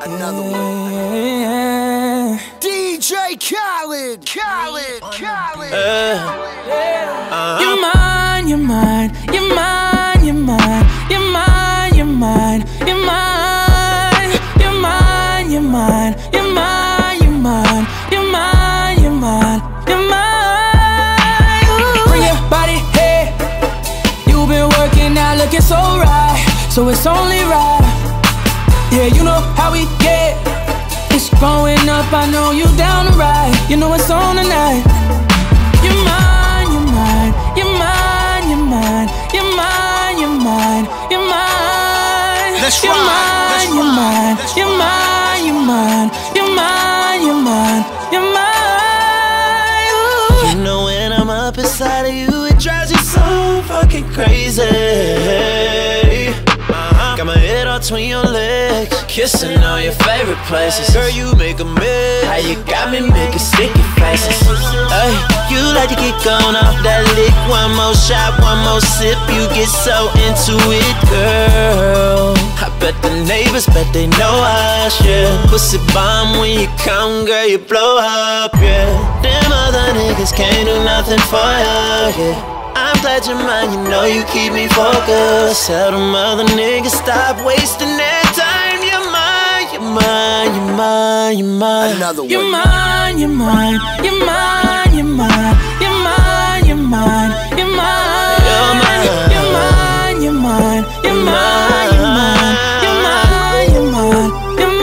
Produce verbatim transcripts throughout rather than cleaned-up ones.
Another one. D J Khaled, Khaled, Khaled. Uh, uh-huh. You're mine, you're mine, you're mine, you're mine, you're mine, you're mine, you're mine, you're mine, you're mine, you're mine, you're mine, you're mine, you're mine, you're mine. Bring your body here. You've been working out, looking so right, so it's only right. Yeah, you know how we get. It's going up, I know you down to ride. You know it's on tonight. You're mine, you're mine, you're mine, you're mine, you're mine, you're mine, you're mine. Let's you're ride, mine, you're mine, you're mine, you're mine, you're mine, you're mine, you're mine. Ooh. You know when I'm up inside of you, it drives you so fucking crazy. Got my head all between your legs, kissing all your favorite places. Girl, you make a mess. How you got me making sticky faces. Ay, you like to get gone off that lick. One more shot, one more sip. You get so into it, girl. I bet the neighbors bet they know us, yeah. Pussy bomb when you come, girl, you blow up, yeah. Them other niggas can't do nothing for you, yeah. I'm glad you're mine, you know you keep me focused. Tell them other niggas stop wasting their time. You're mine, you're mine, you're mine, you're mine. Another one. You're mine, you're mine, you're mine, you're mine, you're mine, you're mine, you're mine. You're mine, you're mine, you're mine, you're mine, you're mine, you're mine, you're mine, you're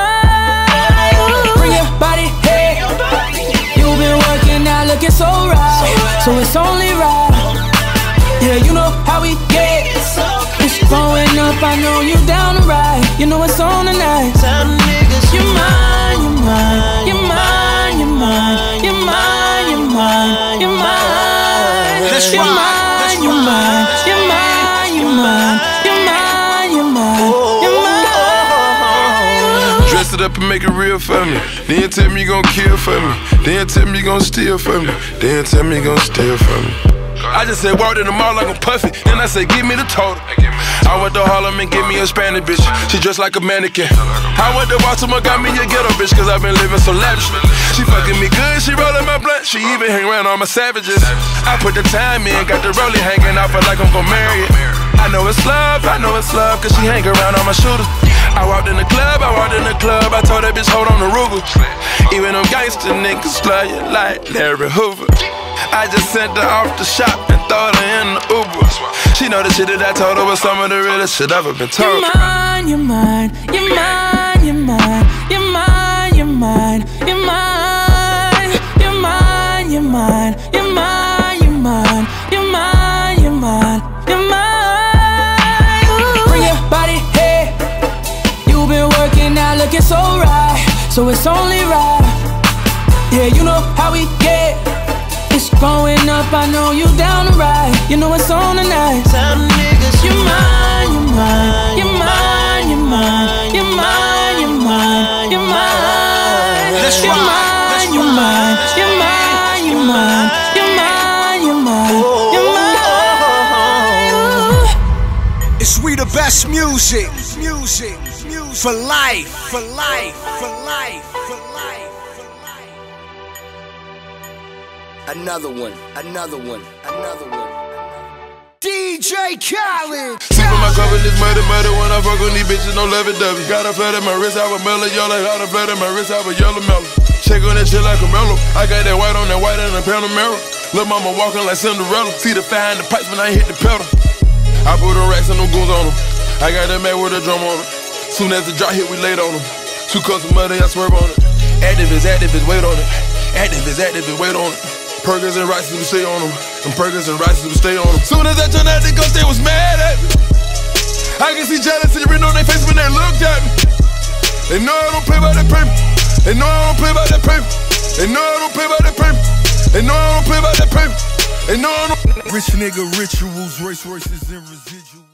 mine. Bring your body here. You've been working out, looking so right, so it's only right. Yeah, you know how we get. It's going up, I know you down to ride. You know it's on tonight. Tell them niggas you're mine, you're mine, you're mine, you're mine, you're mine, you're mine, you're mine. Let's you're ride, mine, you're mine, you're mine, you're mine, you're mine, you're mine, you're mine. Dress it up and make it real for me. Then tell me you gon' kill for me. Then tell me you gon' steal for me. Then tell me you gon' steal for me. I just said walked in the mall like I'm puffy. Then I said give me the total. I went to Harlem and give me a Spanish bitch. She dressed like a mannequin. I went to Baltimore, got me a ghetto bitch, cause I've been living so lavish. She fucking me good, she rollin' my blunt. She even hang around all my savages. I put the time in, got the rollie hanging out, feel like I'm gon' marry it. I know it's love, I know it's love, cause she hang around all my shooters. I walked in the club, I walked in the club, I told that bitch hold on the Ruger. Even them gangster niggas love you like Larry Hoover. I just sent her off the shop and throwed her in the Uber. She know the shit that I told her was some of the realest shit I've ever been told. You're mine, you're mine, you're mine, you're mine, you're mine, you're mine, you're mine, you're mine, you're mine, you're mine, you're mine, you're mine, you're mine, you're mine. Bring your body here. You've been working out, looking so right, so it's only right. Yeah, you know how we get. It's going up, I know you down to ride. You know it's on tonight. Tell them niggas you're mine, you're mine, you're mine, you're mine, you're mine, you're mine, you're mine. Let's you're ride, mine, you're mine, you're mine, you're mine, you're mine, you're mine, you're mine. It's we the best music, music, music for life, for life, for life, for life. Another one, another one, another one. D J Khaled. Sip on my cup of this murder, murder when I fuck with these bitches, no lovey-dovey. Got a flat in my wrist, I was mellow, yellow. Got a flat in my wrist, I was yellow mellow. Shake on that shit like a mellow. I got that white on that white and a Panamera. Lil' mama walking like Cinderella. See the fire in the pipes when I hit the pedal. I put them racks and them goons on them. I got that man with a drum on them. Soon as the drop hit, we laid on them. Two cups of muddy, I swerve on it. Active is active is wait on it. Active is active is wait on it. Perkins and Rices, we stay on them. And Perkins and Rices, we stay on them. Soon as I turned out the ghost, they was mad at me. I can see jealousy written on their face when they looked at me. They know I don't play by that paper. They know I don't play by that paper. They know I don't play by that paper. They know I don't play by that paper. They know I don't. Rich nigga rituals, race races and residuals.